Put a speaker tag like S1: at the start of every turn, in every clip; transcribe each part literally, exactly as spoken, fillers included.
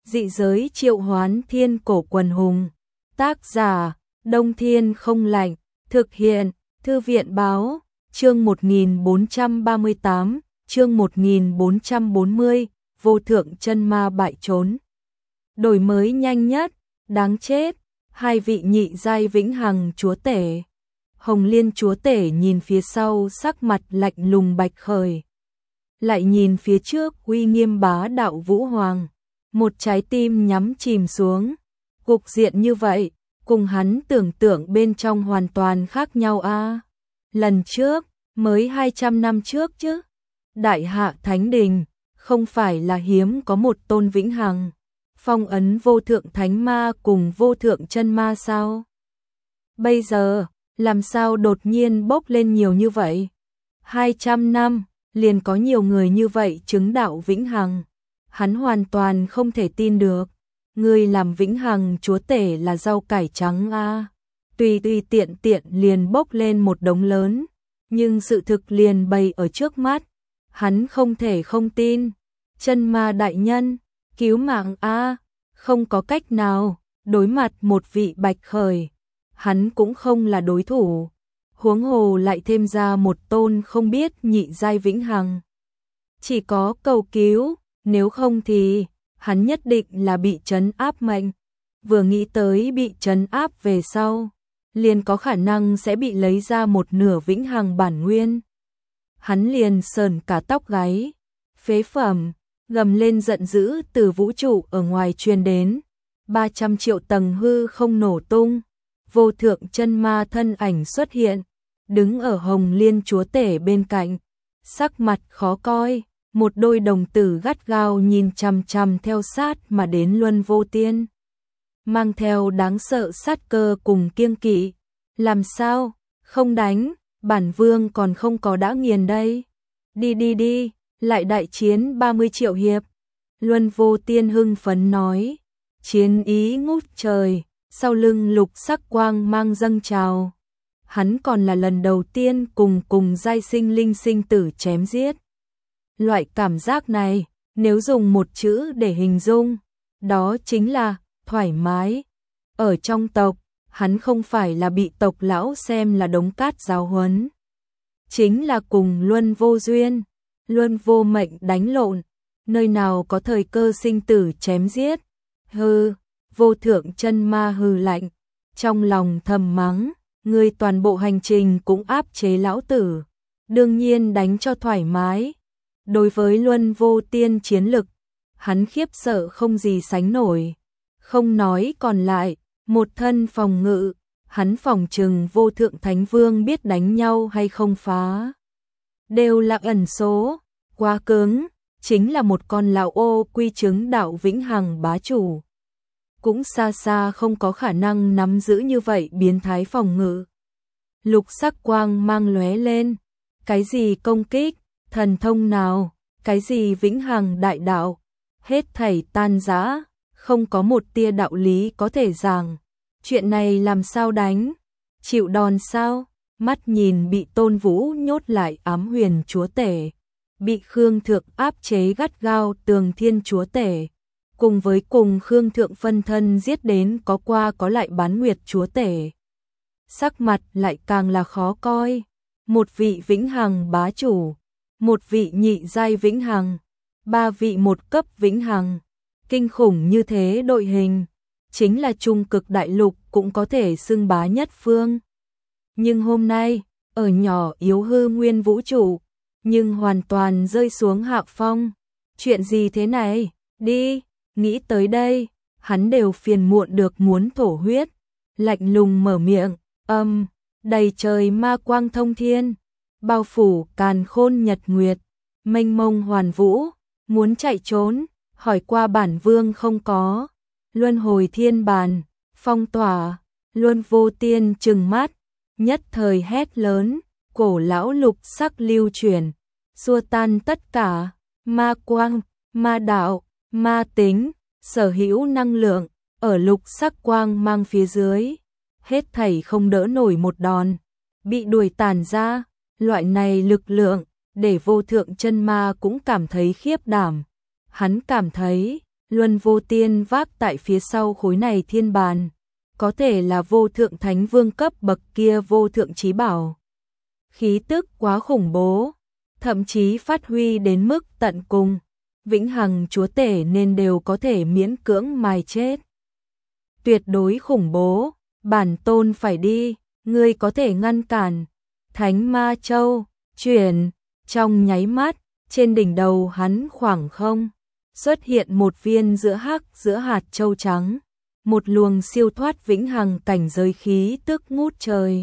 S1: Dị giới triệu hoán thiên cổ quần hùng. Tác giả, Đông Thiên không lạnh. Thực hiện, Thư viện báo, chương một nghìn bốn trăm ba mươi tám, chương một nghìn bốn trăm bốn mươi, vô thượng chân ma bại trốn. Đổi mới nhanh nhất, đáng chết, hai vị nhị giai vĩnh hằng chúa tể. Hồng Liên chúa tể nhìn phía sau sắc mặt lạnh lùng bạch khởi. Lại nhìn phía trước uy nghiêm bá đạo Vũ Hoàng. Một trái tim nhắm chìm xuống. Cục diện như vậy, cùng hắn tưởng tượng bên trong hoàn toàn khác nhau a. À, lần trước, mới hai trăm năm trước chứ. Đại hạ Thánh Đình, không phải là hiếm có một tôn vĩnh hằng. Phong ấn vô thượng thánh ma cùng vô thượng chân ma sao? Bây giờ, làm sao đột nhiên bốc lên nhiều như vậy? hai trăm năm, liền có nhiều người như vậy chứng đạo vĩnh hằng. Hắn hoàn toàn không thể tin được. Người làm vĩnh hằng chúa tể là rau cải trắng a. À. Tùy tùy tiện tiện liền bốc lên một đống lớn. Nhưng sự thực liền bày ở trước mắt. Hắn không thể không tin. Chân ma đại nhân, cứu mạng a. À. Không có cách nào, đối mặt một vị bạch khởi. Hắn cũng không là đối thủ. Huống hồ lại thêm ra một tôn không biết nhị giai vĩnh hằng. Chỉ có cầu cứu, nếu không thì hắn nhất định là bị trấn áp mệnh. Vừa nghĩ tới bị trấn áp về sau, liền có khả năng sẽ bị lấy ra một nửa vĩnh hằng bản nguyên. Hắn liền sờn cả tóc gáy. Phế phẩm, gầm lên giận dữ từ vũ trụ ở ngoài truyền đến. ba trăm triệu tầng hư không nổ tung. Vô thượng chân ma thân ảnh xuất hiện, đứng ở Hồng Liên chúa tể bên cạnh, sắc mặt khó coi, một đôi đồng tử gắt gao nhìn chằm chằm theo sát mà đến Luân Vô Tiên, mang theo đáng sợ sát cơ cùng kiêng kỵ. Làm sao, không đánh, bản vương còn không có đã nghiền đây. Đi đi đi, lại đại chiến ba mươi triệu hiệp. Luân Vô Tiên hưng phấn nói, chiến ý ngút trời. Sau lưng lục sắc quang mang dâng trào. Hắn còn là lần đầu tiên cùng cùng giai sinh linh sinh tử chém giết. Loại cảm giác này, nếu dùng một chữ để hình dung, đó chính là thoải mái. Ở trong tộc, hắn không phải là bị tộc lão xem là đống cát giáo huấn. Chính là cùng Luân Vô duyên, Luân Vô mệnh đánh lộn, nơi nào có thời cơ sinh tử chém giết. Hừ. Vô thượng chân ma hừ lạnh, trong lòng thầm mắng, người toàn bộ hành trình cũng áp chế lão tử, đương nhiên đánh cho thoải mái. Đối với Luân Vô Tiên chiến lực, hắn khiếp sợ không gì sánh nổi. Không nói còn lại, một thân phòng ngự, hắn phòng trừng vô thượng thánh vương biết đánh nhau hay không phá. Đều là ẩn số, quá cứng, chính là một con lão ô quy chứng đạo vĩnh hằng bá chủ. Cũng xa xa không có khả năng nắm giữ như vậy biến thái phòng ngự. Lục sắc quang mang lóe lên, cái gì công kích, thần thông nào, cái gì vĩnh hằng đại đạo, hết thảy tan rã, không có một tia đạo lý có thể giảng. Chuyện này làm sao đánh? Chịu đòn sao? Mắt nhìn bị Tôn Vũ nhốt lại ám huyền chúa tể, bị Khương Thượng áp chế gắt gao Tường Thiên chúa tể. Cùng với cùng Khương Thượng phân thân giết đến có qua có lại bán nguyệt chúa tể. Sắc mặt lại càng là khó coi. Một vị vĩnh hằng bá chủ, một vị nhị giai vĩnh hằng, ba vị một cấp vĩnh hằng. Kinh khủng như thế đội hình, chính là trung cực đại lục cũng có thể xưng bá nhất phương. Nhưng hôm nay, ở nhỏ yếu hư nguyên vũ trụ, nhưng hoàn toàn rơi xuống hạ phong. Chuyện gì thế này? Đi! Nghĩ tới đây, hắn đều phiền muộn được muốn thổ huyết, lạnh lùng mở miệng, âm, đầy trời ma quang thông thiên, bao phủ càn khôn nhật nguyệt, mênh mông hoàn vũ, muốn chạy trốn, hỏi qua bản vương không có. Luân hồi thiên bàn, phong tỏa, Luân Vô Tiên trừng mắt, nhất thời hét lớn, cổ lão lục sắc lưu chuyển, xua tan tất cả, ma quang, ma đạo, ma tính, sở hữu năng lượng, ở lục sắc quang mang phía dưới, hết thảy không đỡ nổi một đòn, bị đuổi tàn ra. Loại này lực lượng, để vô thượng chân ma cũng cảm thấy khiếp đảm. Hắn cảm thấy, Luân Vô Tiên vác tại phía sau khối này thiên bàn, có thể là vô thượng thánh vương cấp bậc kia vô thượng chí bảo. Khí tức quá khủng bố, thậm chí phát huy đến mức tận cùng, vĩnh hằng chúa tể nên đều có thể miễn cưỡng mài chết. Tuyệt đối khủng bố, bản tôn phải đi, ngươi có thể ngăn cản. Thánh Ma Châu chuyển, trong nháy mắt, trên đỉnh đầu hắn khoảng không xuất hiện một viên giữa hắc giữa hạt châu trắng, một luồng siêu thoát vĩnh hằng cảnh giới khí tức ngút trời,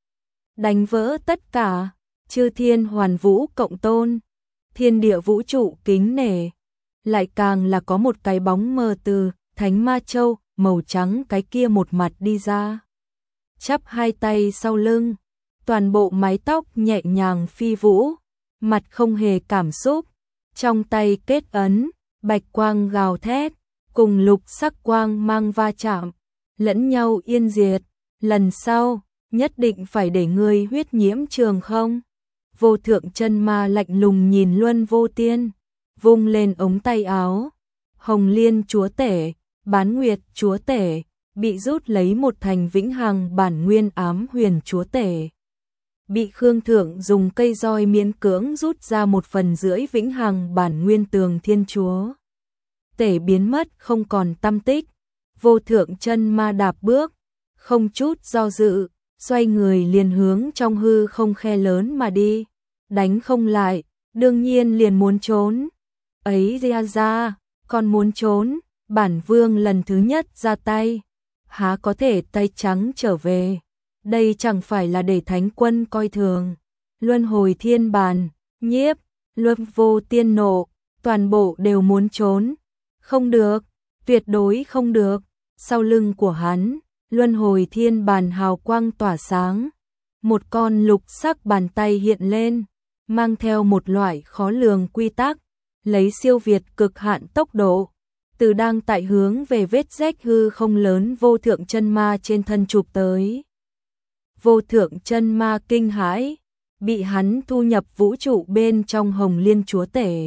S1: đánh vỡ tất cả. Chư thiên hoàn vũ cộng tôn, thiên địa vũ trụ kính nể, lại càng là có một cái bóng mờ từ Thánh Ma Châu màu trắng cái kia một mặt đi ra, chắp hai tay sau lưng, toàn bộ mái tóc nhẹ nhàng phi vũ, mặt không hề cảm xúc, trong tay kết ấn, bạch quang gào thét, cùng lục sắc quang mang va chạm, lẫn nhau yên diệt. Lần sau, nhất định phải để ngươi huyết nhiễm trường không? Vô thượng chân ma lạnh lùng nhìn Luân Vô Tiên, vung lên ống tay áo. Hồng Liên chúa tể, Bán Nguyệt chúa tể, bị rút lấy một thành vĩnh hằng bản nguyên ám huyền chúa tể. Bị Khương Thượng dùng cây roi miễn cưỡng rút ra một phần rưỡi vĩnh hằng bản nguyên tường thiên chúa tể biến mất không còn tăm tích. Vô thượng chân ma đạp bước, không chút do dự, xoay người liền hướng trong hư không khe lớn mà đi, đánh không lại, đương nhiên liền muốn trốn. Ấy ra ra, còn muốn trốn, bản vương lần thứ nhất ra tay, há có thể tay trắng trở về, đây chẳng phải là để thánh quân coi thường. Luân hồi thiên bàn, nhiếp, Luân Vô Tiên nộ, toàn bộ đều muốn trốn, không được, tuyệt đối không được. Sau lưng của hắn, luân hồi thiên bàn hào quang tỏa sáng, một con lục sắc bàn tay hiện lên, mang theo một loại khó lường quy tắc, lấy siêu việt cực hạn tốc độ, từ đang tại hướng về vết rách hư không lớn vô thượng chân ma trên thân chụp tới. Vô thượng chân ma kinh hãi, bị hắn thu nhập vũ trụ bên trong Hồng Liên chúa tể,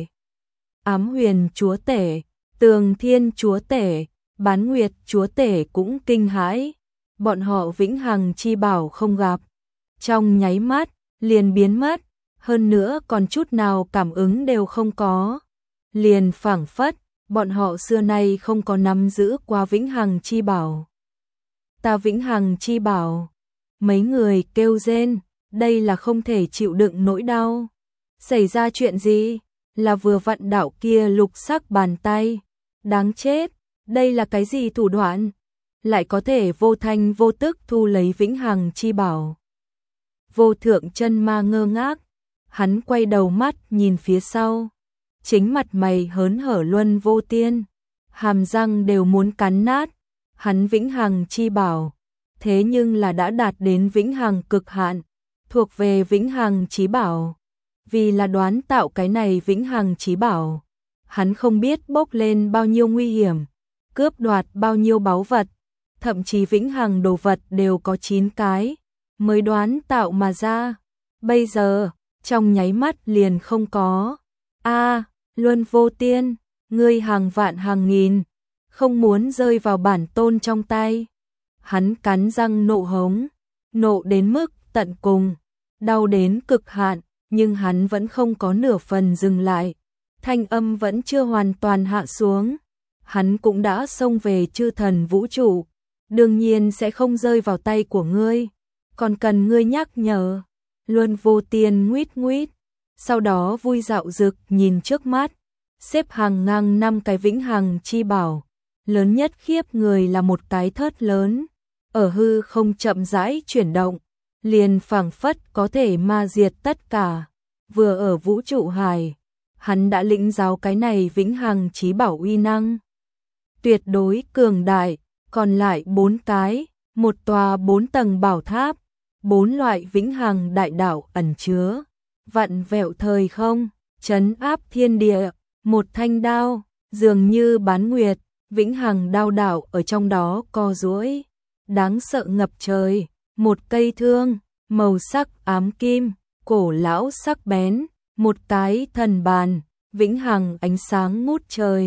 S1: Ám Huyền chúa tể, Tường Thiên chúa tể, Bán Nguyệt chúa tể cũng kinh hãi, bọn họ vĩnh hằng chi bảo không gặp, trong nháy mắt liền biến mất, hơn nữa còn chút nào cảm ứng đều không có, liền phảng phất bọn họ xưa nay không có nắm giữ qua vĩnh hằng chi bảo. Ta vĩnh hằng chi bảo, mấy người kêu rên, đây là không thể chịu đựng nỗi đau. Xảy ra chuyện gì? Là vừa vặn đạo kia lục sắc bàn tay, đáng chết. Đây là cái gì thủ đoạn? Lại có thể vô thanh vô tức thu lấy vĩnh hằng chi bảo. Vô thượng chân ma ngơ ngác, hắn quay đầu mắt nhìn phía sau, chính mặt mày hớn hở Luân Vô Tiên, hàm răng đều muốn cắn nát, hắn vĩnh hằng chi bảo, thế nhưng là đã đạt đến vĩnh hằng cực hạn, thuộc về vĩnh hằng chí bảo. Vì là đoán tạo cái này vĩnh hằng chí bảo, hắn không biết bốc lên bao nhiêu nguy hiểm, cướp đoạt bao nhiêu báu vật, thậm chí vĩnh hằng đồ vật đều có chín cái, mới đoán tạo mà ra. Bây giờ, trong nháy mắt liền không có. A, Luân Vô Tiên, ngươi hàng vạn hàng nghìn, không muốn rơi vào bản tôn trong tay. Hắn cắn răng nộ hống, nộ đến mức tận cùng, đau đến cực hạn, nhưng hắn vẫn không có nửa phần dừng lại. Thanh âm vẫn chưa hoàn toàn hạ xuống. Hắn cũng đã xông về chư thần vũ trụ, đương nhiên sẽ không rơi vào tay của ngươi, còn cần ngươi nhắc nhở. Luân Vô Tiên nguýt nguýt, sau đó vui dạo dực nhìn trước mắt, xếp hàng ngang năm cái vĩnh hằng chi bảo, lớn nhất khiếp người là một cái thớt lớn, ở hư không chậm rãi chuyển động, liền phảng phất có thể ma diệt tất cả. Vừa ở vũ trụ hải, hắn đã lĩnh giáo cái này vĩnh hằng chí bảo uy năng tuyệt đối cường đại, còn lại bốn cái, một tòa bốn tầng bảo tháp, bốn loại vĩnh hằng đại đạo ẩn chứa, vặn vẹo thời không, trấn áp thiên địa, một thanh đao, dường như Bán Nguyệt, vĩnh hằng đao đạo ở trong đó co duỗi, đáng sợ ngập trời, một cây thương, màu sắc ám kim, cổ lão sắc bén, một cái thần bàn, vĩnh hằng ánh sáng ngút trời,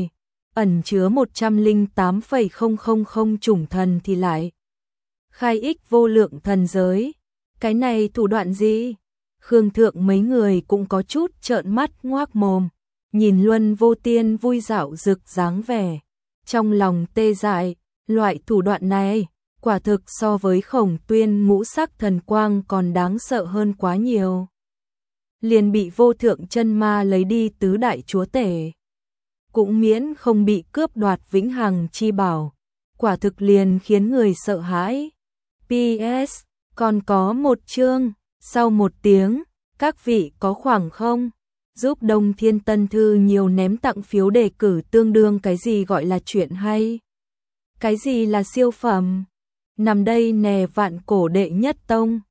S1: ẩn chứa một trăm lẻ tám phẩy không không không chủng thần thì lại khai ích vô lượng thần giới. Cái này thủ đoạn gì? Khương Thượng mấy người cũng có chút trợn mắt ngoác mồm, nhìn Luân Vô Tiên vui dạo rực dáng vẻ, trong lòng tê dại, loại thủ đoạn này, quả thực so với Khổng Tuyên ngũ sắc thần quang còn đáng sợ hơn quá nhiều. Liền bị vô thượng chân ma lấy đi tứ đại chúa tể, cũng miễn không bị cướp đoạt vĩnh hằng chi bảo, quả thực liền khiến người sợ hãi. pê ét còn có một chương, sau một tiếng, các vị có khoảng không? Giúp Đông Thiên Tân Thư nhiều ném tặng phiếu đề cử tương đương cái gì gọi là chuyện hay? Cái gì là siêu phẩm? Nằm đây nè vạn cổ đệ nhất tông.